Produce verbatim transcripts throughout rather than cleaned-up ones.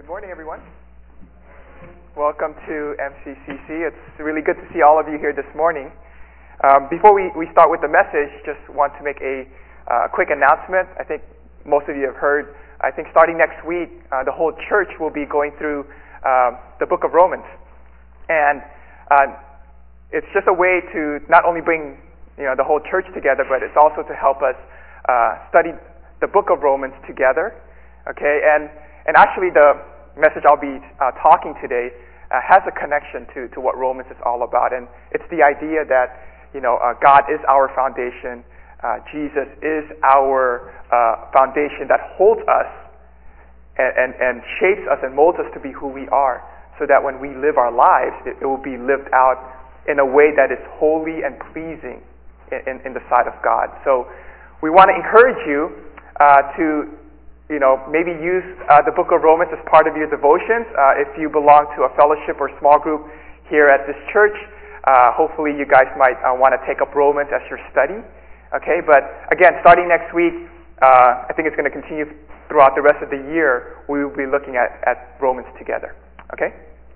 Good morning, everyone. Welcome to M C C C. It's really good to see all of you here this morning. Um, before we, we start with the message, just want to make a uh, quick announcement. I think most of you have heard, I think starting next week, uh, the whole church will be going through uh, the book of Romans. And uh, it's just a way to not only bring you know the whole church together, but it's also to help us uh, study the book of Romans together. Okay, and and actually the message I'll be uh, talking today uh, has a connection to, to what Romans is all about, and it's the idea that you know uh, God is our foundation, uh, Jesus is our uh, foundation that holds us and, and, and shapes us and molds us to be who we are, so that when we live our lives, it, it will be lived out in a way that is holy and pleasing in, in, in the sight of God. So we want to encourage you uh, to you know, maybe use uh, the book of Romans as part of your devotions. Uh, if you belong to a fellowship or small group here at this church, uh, hopefully you guys might uh, want to take up Romans as your study. Okay, but again, starting next week, uh, I think it's going to continue throughout the rest of the year. We will be looking at, at Romans together. Okay.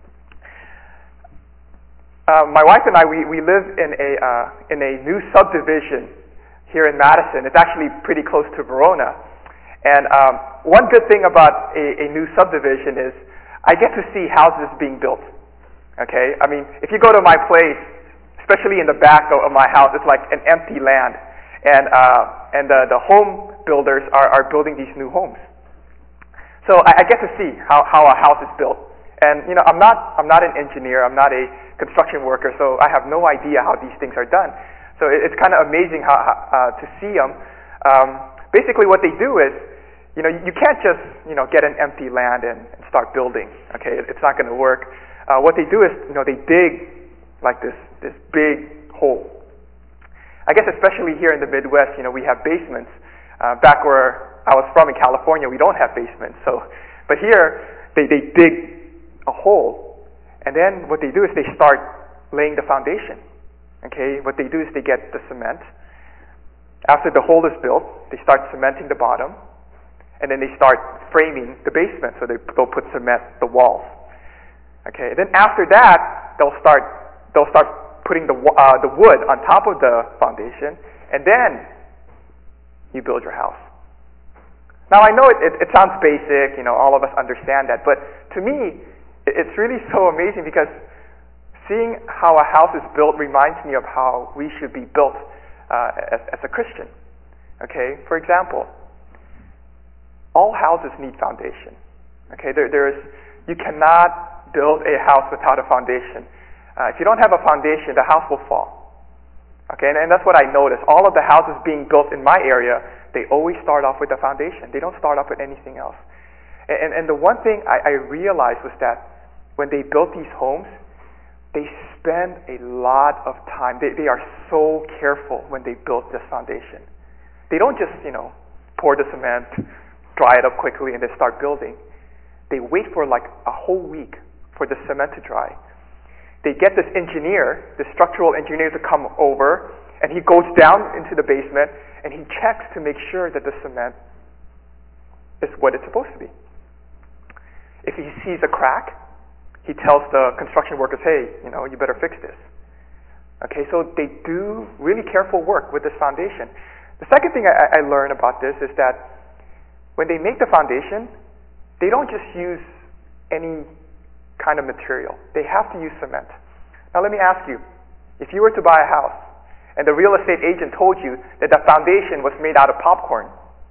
Uh, my wife and I, we, we live in a uh, in a new subdivision here in Madison. It's actually pretty close to Verona. And um, one good thing about a, a new subdivision is I get to see houses being built. Okay, I mean, if you go to my place, especially in the back of, of my house, it's like an empty land, and uh, and the, the home builders are, are building these new homes. So I, I get to see how, how a house is built. And you know, I'm not I'm not an engineer, I'm not a construction worker, so I have no idea how these things are done. So it, it's kind of amazing how, uh, to see them. Um, basically, what they do is, you know, you can't just, you know, get an empty land and, and start building. Okay, it's not going to work. Uh, what they do is, you know, they dig like this this big hole. I guess especially here in the Midwest, you know, we have basements. Uh, back where I was from in California, we don't have basements. So, but here they they dig a hole, and then what they do is they start laying the foundation. Okay, what they do is they get the cement. After the hole is built, they start cementing the bottom. And then they start framing the basement, so they, they'll put cement the walls. Okay. Then after that, they'll start they'll start putting the uh, the wood on top of the foundation, and then you build your house. Now I know it, it, it sounds basic, you know, all of us understand that, but to me, it, it's really so amazing because seeing how a house is built reminds me of how we should be built uh, as, as a Christian. Okay. For example, all houses need foundation. Okay, there, there is, you cannot build a house without a foundation. Uh, if you don't have a foundation, the house will fall. Okay, and, and that's what I noticed. All of the houses being built in my area, they always start off with a foundation. They don't start off with anything else. And, and, and the one thing I, I realized was that when they built these homes, they spend a lot of time. They, they are so careful when they build this foundation. They don't just, you know, pour the cement, dry it up quickly, and then start building. They wait for like a whole week for the cement to dry. They get this engineer, this structural engineer, to come over, and he goes down into the basement, and he checks to make sure that the cement is what it's supposed to be. If he sees a crack, he tells the construction workers, hey, you know, you better fix this. Okay, so they do really careful work with this foundation. The second thing I, I learned about this is that when they make the foundation, they don't just use any kind of material. They have to use cement. Now let me ask you, if you were to buy a house and the real estate agent told you that the foundation was made out of popcorn,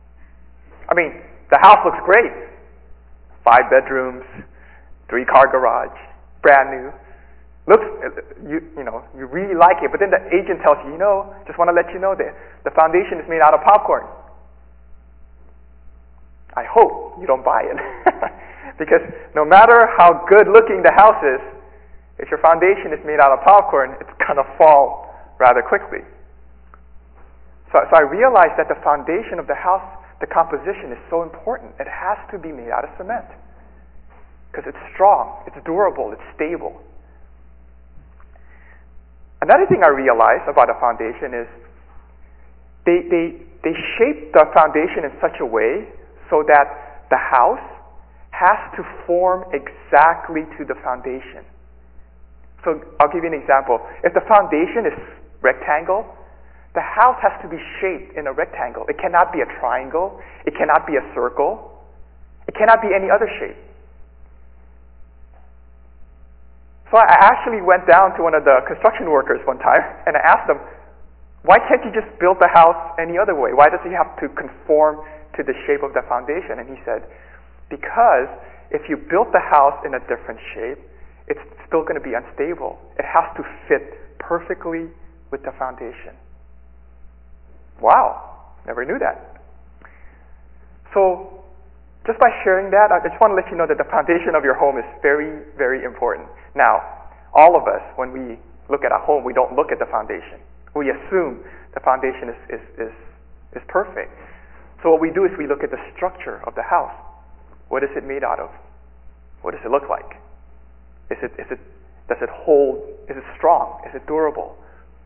I mean, the house looks great. Five bedrooms, three car garage, brand new. Looks, you, you know, you really like it, but then the agent tells you, you know, just want to let you know that the foundation is made out of popcorn. I hope you don't buy it. Because no matter how good looking the house is, if your foundation is made out of popcorn, it's going to fall rather quickly. So, so I realized that the foundation of the house, the composition, is so important. It has to be made out of cement. Because it's strong, it's durable, it's stable. Another thing I realized about a foundation is they, they, they shape the foundation in such a way so that the house has to form exactly to the foundation. So I'll give you an example. If the foundation is rectangle, the house has to be shaped in a rectangle. It cannot be a triangle. It cannot be a circle. It cannot be any other shape. So I actually went down to one of the construction workers one time and I asked them, why can't you just build the house any other way? Why does it have to conform to the shape of the foundation? And he said, because if you built the house in a different shape, it's still going to be unstable. It has to fit perfectly with the foundation. Wow, never knew that. So just by sharing that, I just want to let you know that the foundation of your home is very, very important. Now, all of us, when we look at a home, we don't look at the foundation. We assume the foundation is, is, is, is perfect. So what we do is we look at the structure of the house. What is it made out of? What does it look like? Is it, is it, does it hold? Is it strong? Is it durable?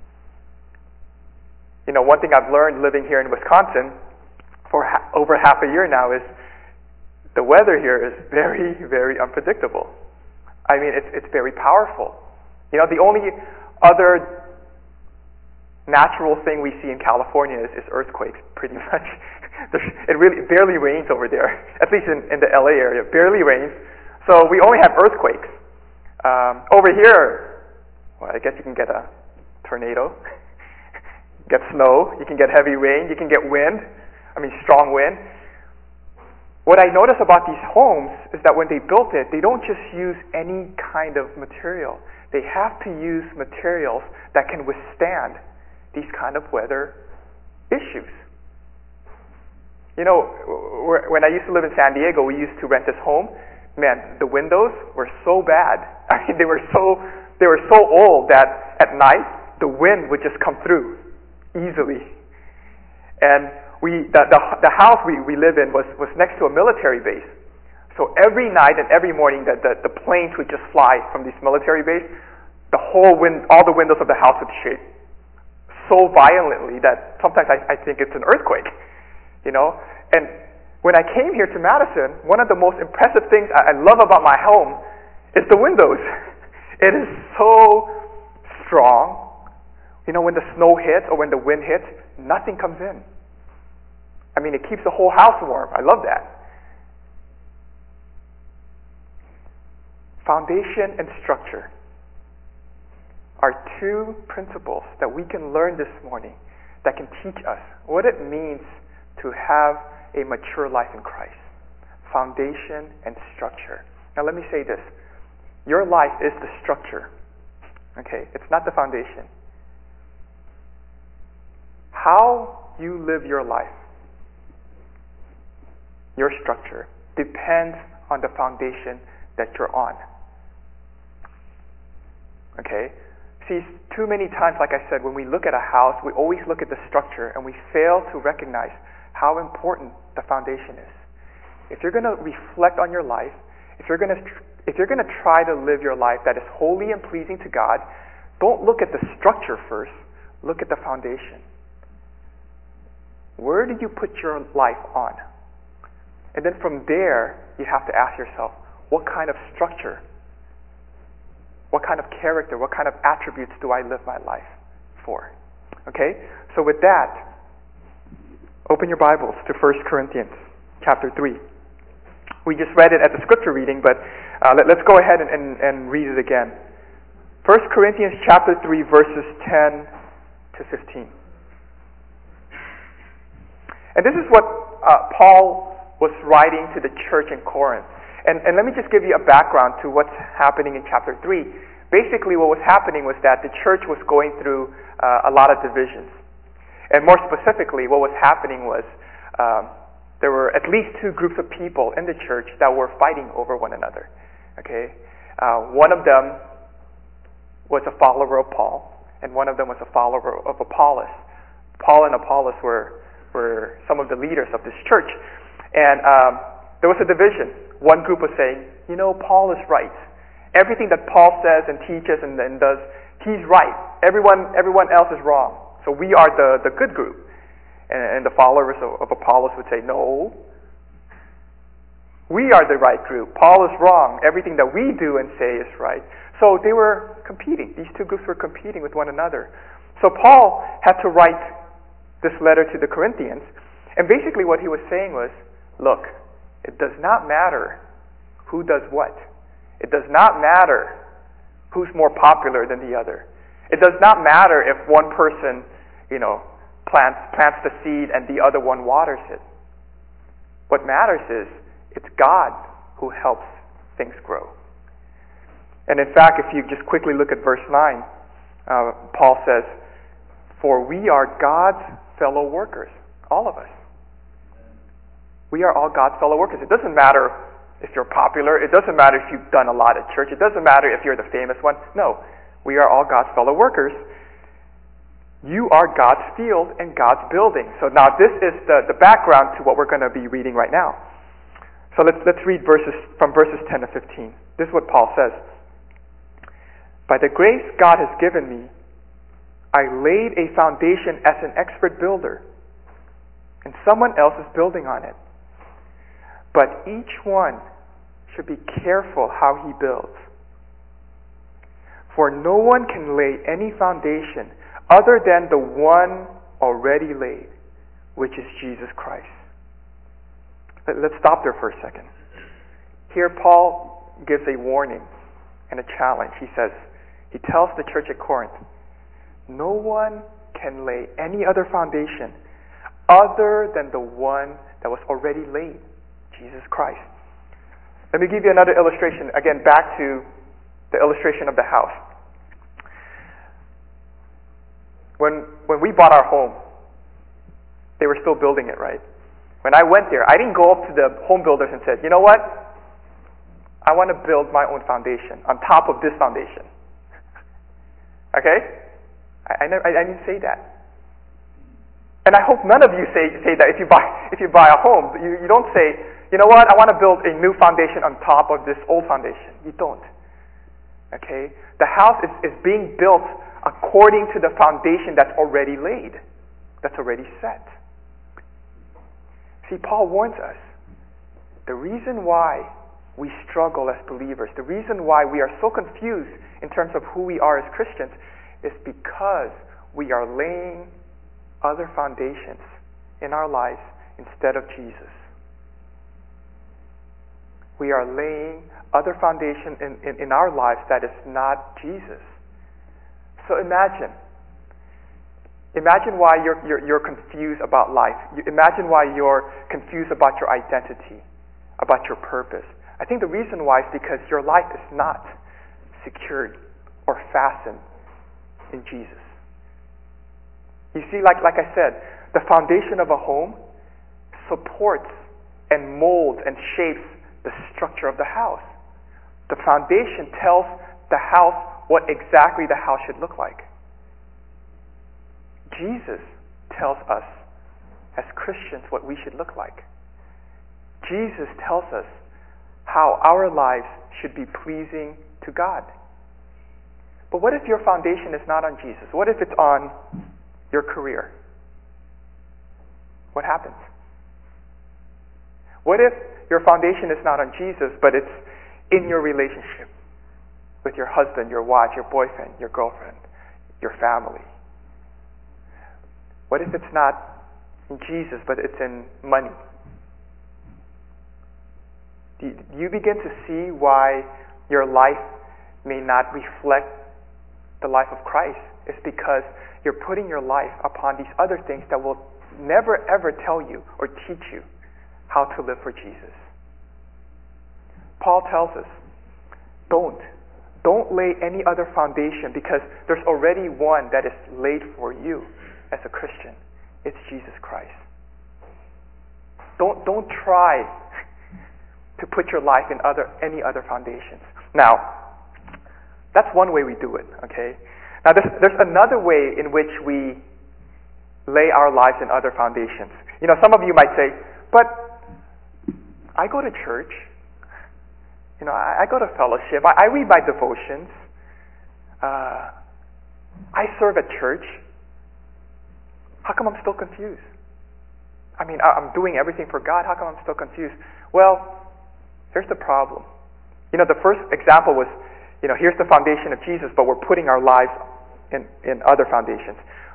You know, one thing I've learned living here in Wisconsin for ha- over half a year now is the weather here is very, very unpredictable. I mean, it's, it's very powerful. You know, the only other natural thing we see in California is, is earthquakes, pretty much. It really it barely rains over there, at least in, in the L A area. It barely rains. So we only have earthquakes. Um, over here, well, I guess you can get a tornado, get snow, you can get heavy rain, you can get wind, I mean strong wind. What I notice about these homes is that when they built it, they don't just use any kind of material. They have to use materials that can withstand these kind of weather issues. You know, when I used to live in San Diego, we used to rent this home. Man, the windows were so bad. I mean, they were so they were so old that at night the wind would just come through easily. And we the the, the house we, we live in was, was next to a military base. So every night and every morning that the, the planes would just fly from this military base, the whole wind all the windows of the house would shake so violently that sometimes I, I think it's an earthquake. You know? And when I came here to Madison, one of the most impressive things I love about my home is the windows. It is so strong. You know, when the snow hits or when the wind hits, nothing comes in. I mean, it keeps the whole house warm. I love that. Foundation and structure are two principles that we can learn this morning that can teach us what it means to have a mature life in Christ. Foundation and structure. Now let me say this. Your life is the structure. Okay? It's not the foundation. How you live your life, your structure, depends on the foundation that you're on. Okay? See, too many times, like I said, when we look at a house, we always look at the structure and we fail to recognize how important the foundation is. If you're going to reflect on your life, if you're going to if you're going to try to live your life that is holy and pleasing to God, don't look at the structure first. Look at the foundation. Where do you put your life on? And then from there, you have to ask yourself, what kind of structure, what kind of character, what kind of attributes do I live my life for? Okay? So with that, open your Bibles to First Corinthians chapter three. We just read it at the scripture reading, but uh, let, let's go ahead and, and, and read it again. First Corinthians chapter three, verses ten to fifteen. And this is what uh, Paul was writing to the church in Corinth. And, and let me just give you a background to what's happening in chapter three. Basically what was happening was that the church was going through uh, a lot of divisions. And more specifically, what was happening was um, there were at least two groups of people in the church that were fighting over one another. Okay, uh, one of them was a follower of Paul, and one of them was a follower of Apollos. Paul and Apollos were were some of the leaders of this church, and um, there was a division. One group was saying, you know, Paul is right. Everything that Paul says and teaches and, and does, he's right. Everyone everyone else is wrong. So we are the, the good group. And, and the followers of, of Apollos would say, no, We are the right group. Paul is wrong. Everything that we do and say is right. So they were competing. These two groups were competing with one another. So Paul had to write this letter to the Corinthians. And basically what he was saying was, look, it does not matter who does what. It does not matter who's more popular than the other. It does not matter if one person, you know, plants plants the seed and the other one waters it. What matters is it's God who helps things grow. And in fact, if you just quickly look at verse nine, uh, Paul says, "For we are God's fellow workers," all of us. We are all God's fellow workers. It doesn't matter if you're popular. It doesn't matter if you've done a lot at church. It doesn't matter if you're the famous one. No, we are all God's fellow workers. You are God's field and God's building. So now this is the, the background to what we're going to be reading right now. So let's let's read verses from verses ten to fifteen. This is what Paul says. "By the grace God has given me, I laid a foundation as an expert builder, and someone else is building on it. But each one should be careful how he builds. For no one can lay any foundation other than the one already laid, which is Jesus Christ." Let's stop there for a second. Here Paul gives a warning and a challenge. He says, he tells the church at Corinth, no one can lay any other foundation other than the one that was already laid, Jesus Christ. Let me give you another illustration. Again, back to the illustration of the house. When when we bought our home, they were still building it, right? When I went there, I didn't go up to the home builders and said, you know what? I want to build my own foundation on top of this foundation. Okay? I, I, never, I, I didn't say that. And I hope none of you say say that if you buy if you buy a home. You, you don't say, you know what, I want to build a new foundation on top of this old foundation. You don't. Okay? The house is, is being built according to the foundation that's already laid, that's already set. See, Paul warns us. The reason why we struggle as believers, the reason why we are so confused in terms of who we are as Christians, is because we are laying other foundations in our lives instead of Jesus. We are laying other foundation in, in, in our lives that is not Jesus. So imagine, imagine why you're, you're, you're confused about life. You imagine why you're confused about your identity, about your purpose. I think the reason why is because your life is not secured or fastened in Jesus. You see, like, like I said, the foundation of a home supports and molds and shapes the structure of the house. The foundation tells the house what exactly the house should look like. Jesus tells us as Christians what we should look like. Jesus tells us how our lives should be pleasing to God. But what if your foundation is not on Jesus? What if it's on your career? What happens? What if your foundation is not on Jesus, but it's in your relationship with your husband, your wife, your boyfriend, your girlfriend, your family? What if it's not in Jesus, but it's in money? Do you begin to see why your life may not reflect the life of Christ? It's because you're putting your life upon these other things that will never ever tell you or teach you how to live for Jesus. Paul tells us, don't. Don't lay any other foundation, because there's already one that is laid for you as a Christian. It's Jesus Christ. Don't don't try to put your life in other any other foundations. Now, that's one way we do it, okay? Now there's there's another way in which we lay our lives in other foundations. You know, some of you might say, but I go to church. You know, I, I go to fellowship. I, I read my devotions. Uh, I serve at church. How come I'm still confused? I mean, I, I'm doing everything for God. How come I'm still confused? Well, Here's the problem. You know, the first example was, you know, here's the foundation of Jesus, but we're putting our lives in, in other foundations.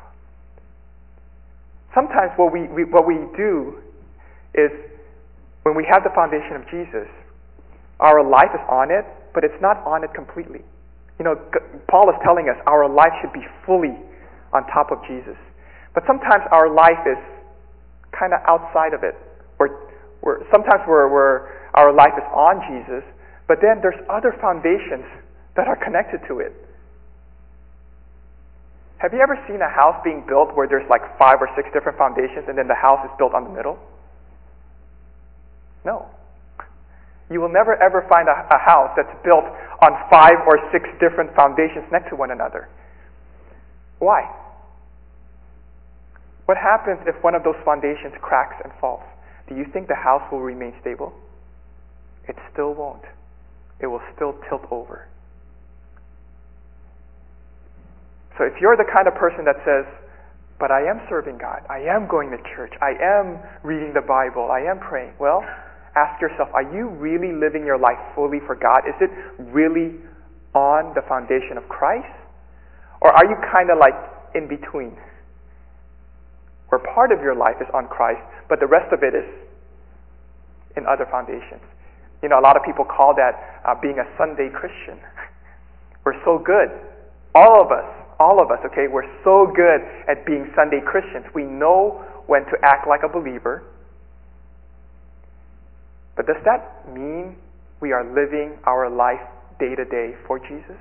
Sometimes what we, we what we do is when we have the foundation of Jesus, our life is on it, but it's not on it completely. You know, Paul is telling us our life should be fully on top of Jesus. But sometimes our life is kind of outside of it. We're, we're, sometimes we're, we're, our life is on Jesus, but then there's other foundations that are connected to it. Have you ever seen a house being built where there's like five or six different foundations and then the house is built on the middle? No. You will never ever find a, a house that's built on five or six different foundations next to one another. Why? What happens if one of those foundations cracks and falls? Do you think the house will remain stable? It still won't. It will still tilt over. So if you're the kind of person that says, but I am serving God, I am going to church, I am reading the Bible, I am praying, well, ask yourself, are you really living your life fully for God? Is it really on the foundation of Christ? Or are you kind of like in between? Where part of your life is on Christ, but the rest of it is in other foundations. You know, a lot of people call that uh, being a Sunday Christian. We're so good. All of us, all of us, okay, we're so good at being Sunday Christians. We know when to act like a believer. But does that mean we are living our life day to day for Jesus?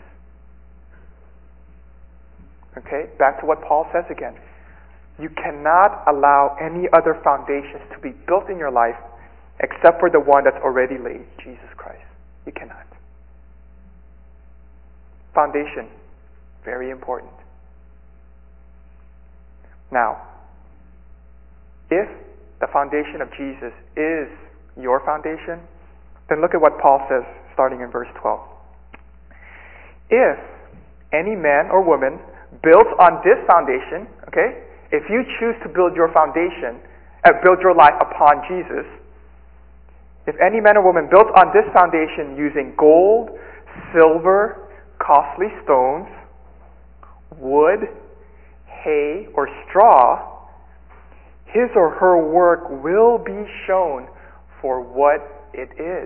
Okay, back to what Paul says again. You cannot allow any other foundations to be built in your life except for the one that's already laid, Jesus Christ. You cannot. Foundation, very important. Now, if the foundation of Jesus is your foundation, then look at what Paul says starting in verse twelve. If any man or woman builds on this foundation, okay, if you choose to build your foundation, uh, build your life upon Jesus, if any man or woman built on this foundation using gold, silver, costly stones, wood, hay, or straw, his or her work will be shown for what it is.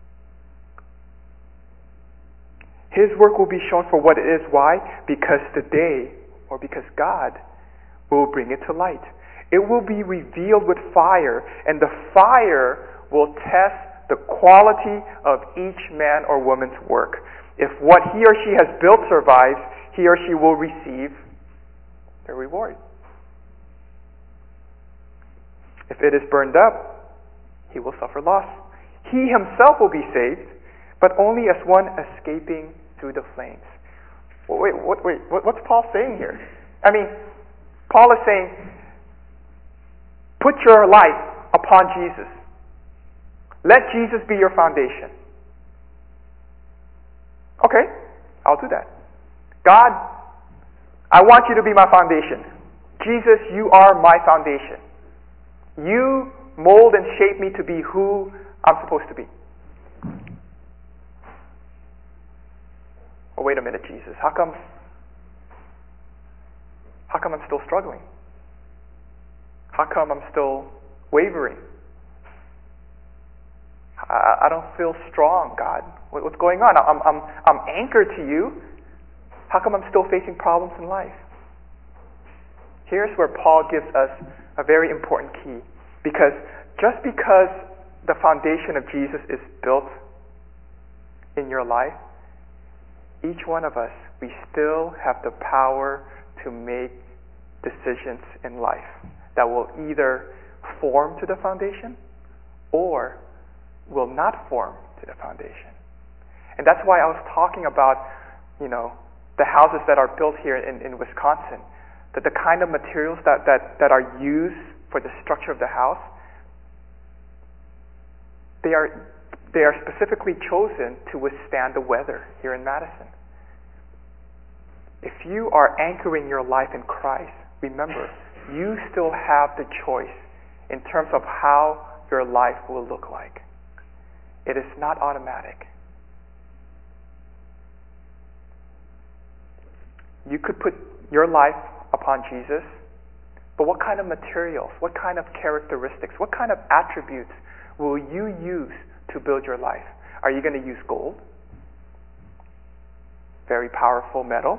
His work will be shown for what it is. Why? Because the day, or because God, will bring it to light. It will be revealed with fire, and the fire will test the quality of each man or woman's work. If what he or she has built survives, he or she will receive their reward. If it is burned up, he will suffer loss. He himself will be saved, but only as one escaping through the flames. Wait, what, wait, what's Paul saying here? I mean, Paul is saying, put your life upon Jesus. Let Jesus be your foundation. Okay, I'll do that. God, I want you to be my foundation. Jesus, you are my foundation. You mold and shape me to be who I'm supposed to be. Oh, wait a minute, Jesus. How come How come I'm still struggling? How come I'm still wavering? I, I don't feel strong, God. What, what's going on? I'm, I'm, I'm anchored to you. How come I'm still facing problems in life? Here's where Paul gives us a very important key. Because just because the foundation of Jesus is built in your life, each one of us, we still have the power to make decisions in life that will either form to the foundation or will not form to the foundation. And that's why I was talking about, you know, the houses that are built here in, in Wisconsin, that the kind of materials that, that, that are used for the structure of the house, they are they are specifically chosen to withstand the weather here in Madison. If you are anchoring your life in Christ, remember, you still have the choice in terms of how your life will look like. It is not automatic. You could put your life upon Jesus, but what kind of materials, what kind of characteristics, what kind of attributes will you use to build your life? Are you going to use gold? Very powerful metal?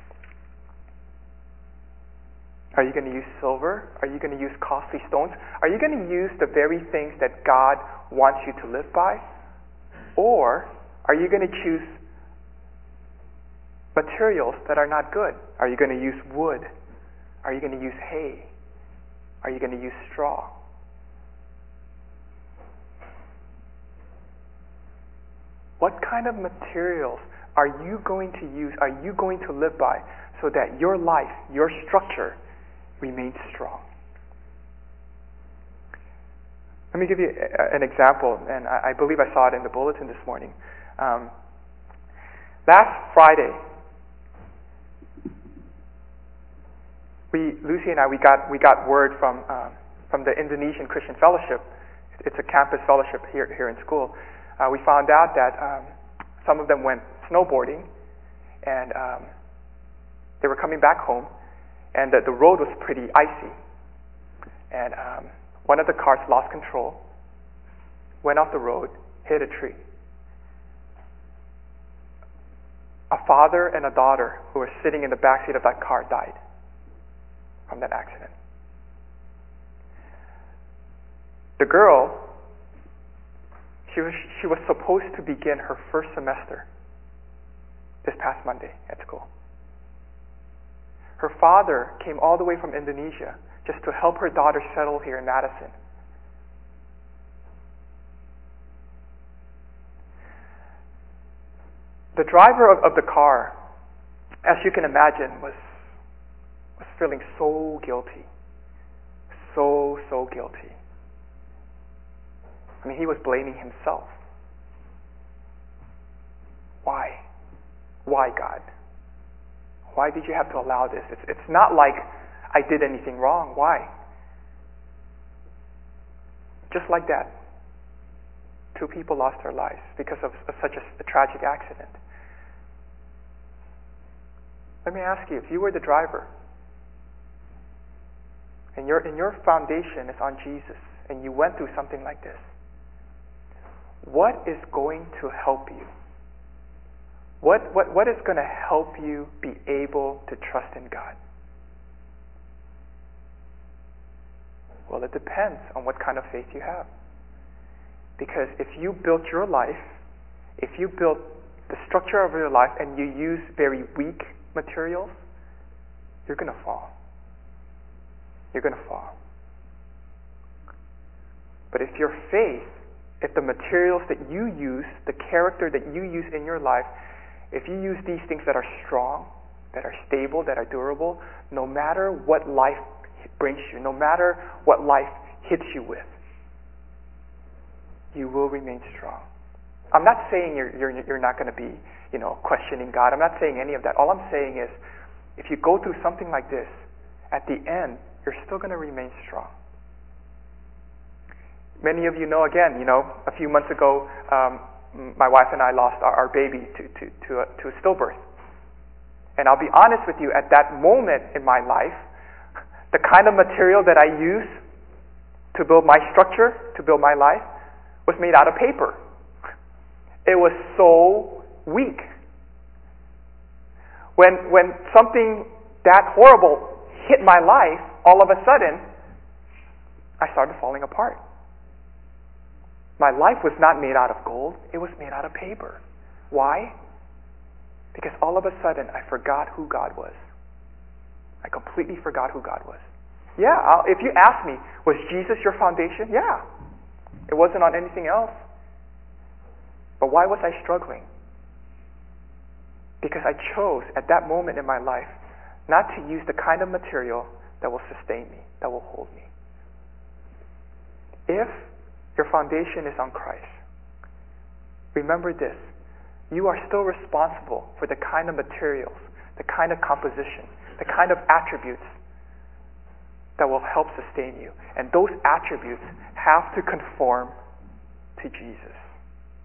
Are you going to use silver? Are you going to use costly stones? Are you going to use the very things that God wants you to live by? Or are you going to choose materials that are not good? Are you going to use wood? Are you going to use hay? Are you going to use straw? What kind of materials are you going to use, are you going to live by so that your life, your structure remains strong? Let me give you an example, and I believe I saw it in the bulletin this morning. Um, last Friday, we, Lucy and I, we got we got word from um, from the Indonesian Christian Fellowship. It's a campus fellowship here here in school. Uh, we found out that um, some of them went snowboarding, and um, they were coming back home, and the, the road was pretty icy. And um, one of the cars lost control, went off the road, hit a tree. A father and a daughter who were sitting in the backseat of that car died from that accident. The girl, she was, she was supposed to begin her first semester this past Monday at school. Her father came all the way from Indonesia just to help her daughter settle here in Madison. The driver of, of the car, as you can imagine, was was feeling so guilty. So, so guilty. I mean, he was blaming himself. Why? Why, God? Why did you have to allow this? It's, it's not like I did anything wrong. Why? Just like that, two people lost their lives because of, of such a, a tragic accident. Let me ask you, if you were the driver, and your, and your foundation is on Jesus, and you went through something like this, what is going to help you? What, what, what is going to help you be able to trust in God? Well, it depends on what kind of faith you have. Because if you built your life, if you built the structure of your life and you use very weak materials, you're going to fall. You're going to fall. But if your faith, if the materials that you use, the character that you use in your life, if you use these things that are strong, that are stable, that are durable, no matter what life brings you, no matter what life hits you with, you will remain strong. I'm not saying you're you're, you're not going to be, you know, questioning God. I'm not saying any of that. All I'm saying is, if you go through something like this, at the end, you're still going to remain strong. Many of you know, again, you know, a few months ago, um, my wife and I lost our, our baby to to to, a, to a stillbirth. And I'll be honest with you, at that moment in my life, the kind of material that I use to build my structure, to build my life, was made out of paper. It was so weak. When when something that horrible hit my life, all of a sudden, I started falling apart. My life was not made out of gold, it was made out of paper. Why? Because all of a sudden, I forgot who God was. I completely forgot who God was. Yeah, I'll, if you ask me, was Jesus your foundation? Yeah. It wasn't on anything else. But why was I struggling? Because I chose, at that moment in my life, not to use the kind of material that will sustain me, that will hold me. If your foundation is on Christ, remember this: you are still responsible for the kind of materials, the kind of composition, the kind of attributes that will help sustain you. And those attributes have to conform to Jesus.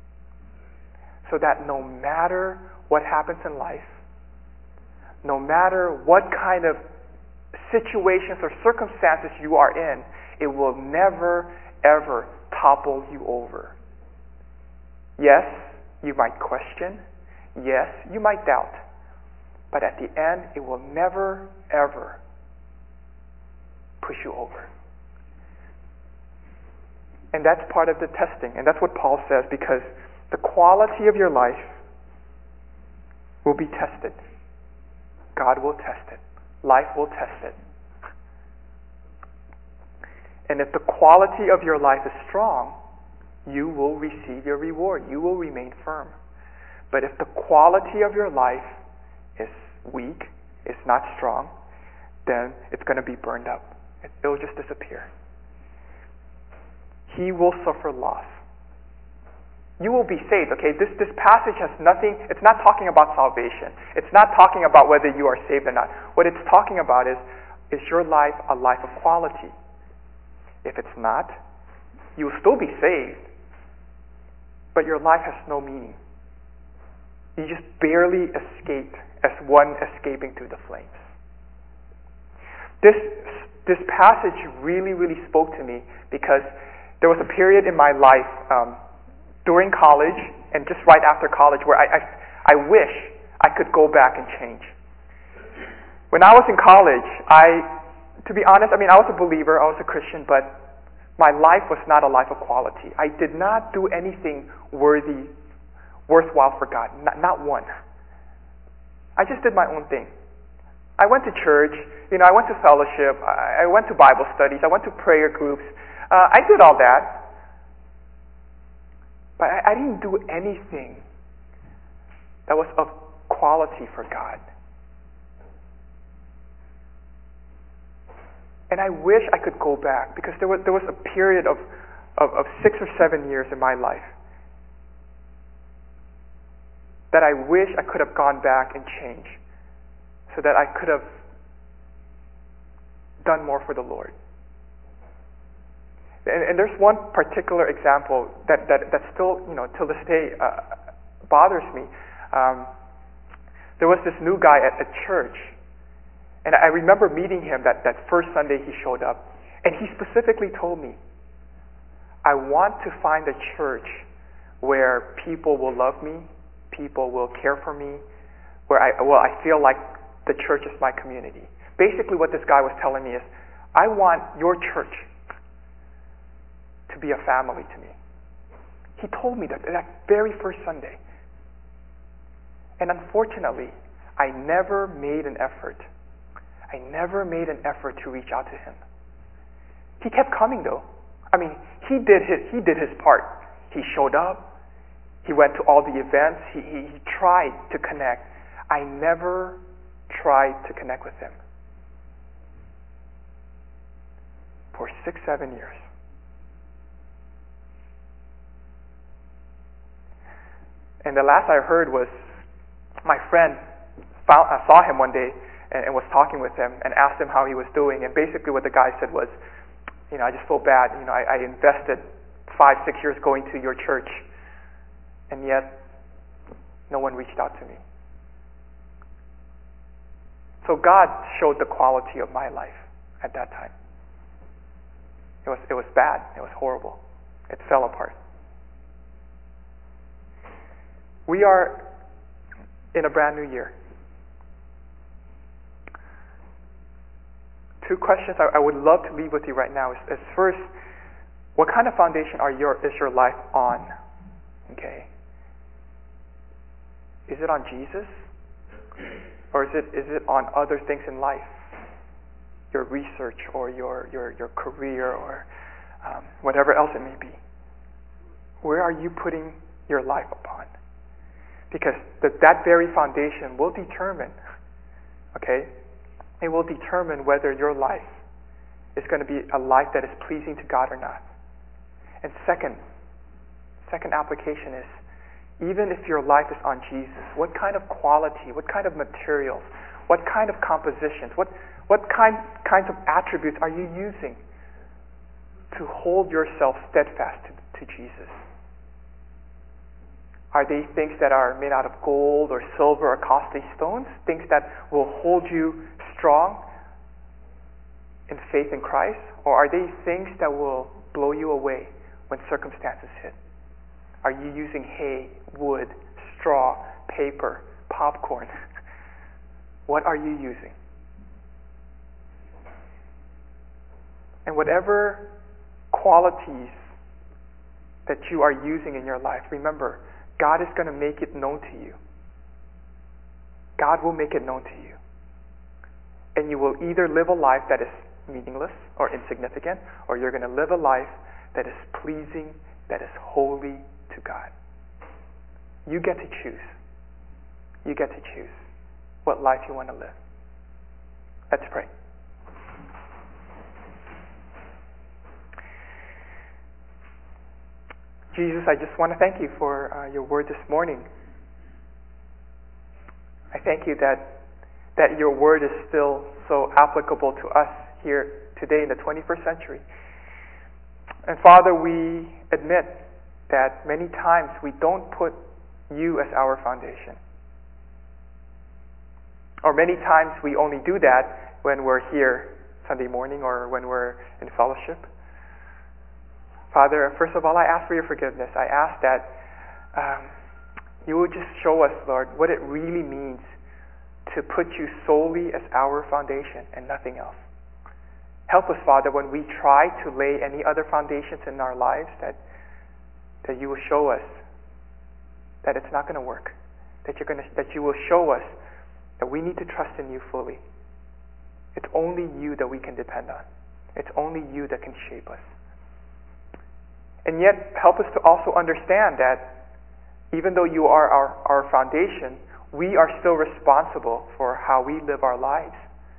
so that no matter what happens in life, no matter what kind of situations or circumstances you are in, it will never, ever topple you over. Yes, you might question. Yes, you might doubt. But at the end, it will never, ever push you over. And that's part of the testing. And that's what Paul says, because the quality of your life will be tested. God will test it. Life will test it. And if the quality of your life is strong, you will receive your reward. You will remain firm. But if the quality of your life is weak, is not strong, then it's going to be burned up. It will just disappear. He will suffer loss. You will be saved. Okay, this, this passage has nothing, it's not talking about salvation. It's not talking about whether you are saved or not. What it's talking about is, is your life a life of quality? If it's not, you will still be saved, but your life has no meaning. You just barely escape as one escaping through the flames. This, this passage really, really spoke to me because there was a period in my life um, during college and just right after college where I, I, I wish I could go back and change. When I was in college, I, to be honest, I mean, I was a believer, I was a Christian, but my life was not a life of quality. I did not do anything worthy, worthwhile for God, not, not one. I just did my own thing. I went to church, you know, I went to fellowship, I, I went to Bible studies, I went to prayer groups. Uh, I did all that, but I, I didn't do anything that was of quality for God. And I wish I could go back, because there was there was a period of, of, of six or seven years in my life that I wish I could have gone back and changed, so that I could have done more for the Lord. And, and there's one particular example that, that, that still, you know, till this day uh, bothers me. Um, there was this new guy at a church, and I remember meeting him that, that first Sunday he showed up, and he specifically told me, I want to find a church where people will love me, people will care for me, where I, well, I feel like the church is my community. Basically what this guy was telling me is, I want your church to be a family to me. He told me that that very first Sunday. And unfortunately, I never made an effort. I never made an effort to reach out to him. He kept coming though. I mean, he did his, he did his part. He showed up. He went to all the events. He, he, he tried to connect. I never tried to connect with him. For six, seven years. And the last I heard was my friend found, I saw him one day and, and was talking with him and asked him how he was doing. And basically what the guy said was, you know, I just feel bad. You know, I, I invested five, six years going to your church, and yet no one reached out to me. So God showed the quality of my life at that time. It was it was bad. It was horrible. It fell apart. We are in a brand new year. Two questions I, I would love to leave with you right now is, is first, what kind of foundation are your is your life on? Okay. Is it on Jesus? Or is it is it on other things in life? Your research or your, your, your career or um, whatever else it may be. Where are you putting your life upon? Because the, that very foundation will determine, okay, it will determine whether your life is going to be a life that is pleasing to God or not. And second, second application is, even if your life is on Jesus, what kind of quality, what kind of materials, what kind of compositions, what what kind kinds of attributes are you using to hold yourself steadfast to, to Jesus? Are they things that are made out of gold or silver or costly stones? Things that will hold you strong in faith in Christ? Or are they things that will blow you away when circumstances hit? Are you using hay, wood, straw, paper, popcorn? What are you using? And whatever qualities that you are using in your life, remember, God is going to make it known to you. God will make it known to you. And you will either live a life that is meaningless or insignificant, or you're going to live a life that is pleasing, that is holy to God. You get to choose. You get to choose what life you want to live. Let's pray. Jesus, I just want to thank you for uh, your word this morning. I thank you that that your word is still so applicable to us here today in the twenty-first century. And Father, we admit that many times we don't put you as our foundation. Or many times we only do that when we're here Sunday morning or when we're in fellowship. Father, first of all, I ask for your forgiveness. I ask that um, you will just show us, Lord, what it really means to put you solely as our foundation and nothing else. Help us, Father, when we try to lay any other foundations in our lives, that that you will show us that it's not going to work. That you're going to, that you will show us that we need to trust in you fully. It's only you that we can depend on. It's only you that can shape us. And yet, help us to also understand that even though you are our, our foundation, we are still responsible for how we live our lives.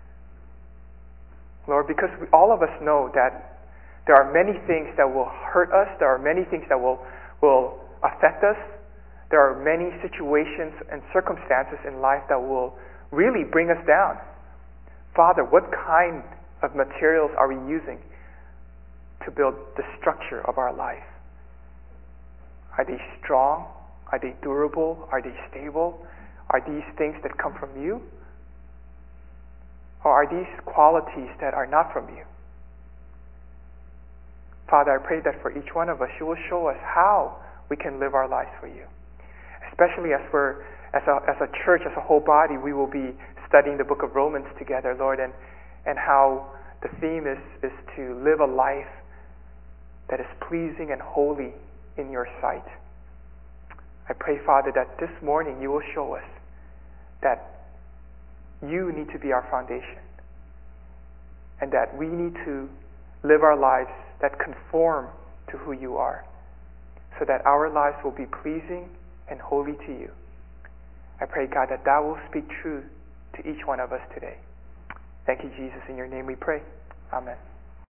Lord, because we, all of us know that there are many things that will hurt us, there are many things that will, will affect us, there are many situations and circumstances in life that will really bring us down. Father, what kind of materials are we using to build the structure of our life? Are they strong? Are they durable? Are they stable? Are these things that come from you? Or are these qualities that are not from you? Father, I pray that for each one of us, you will show us how we can live our lives for you. Especially as we're, as a, as a church, as a whole body, we will be studying the book of Romans together, Lord, and, and how the theme is, is to live a life that is pleasing and holy in your sight. I pray, Father, that this morning you will show us that you need to be our foundation and that we need to live our lives that conform to who you are so that our lives will be pleasing and holy to you. I pray, God, that that will speak true to each one of us today. Thank you, Jesus. In your name we pray. Amen.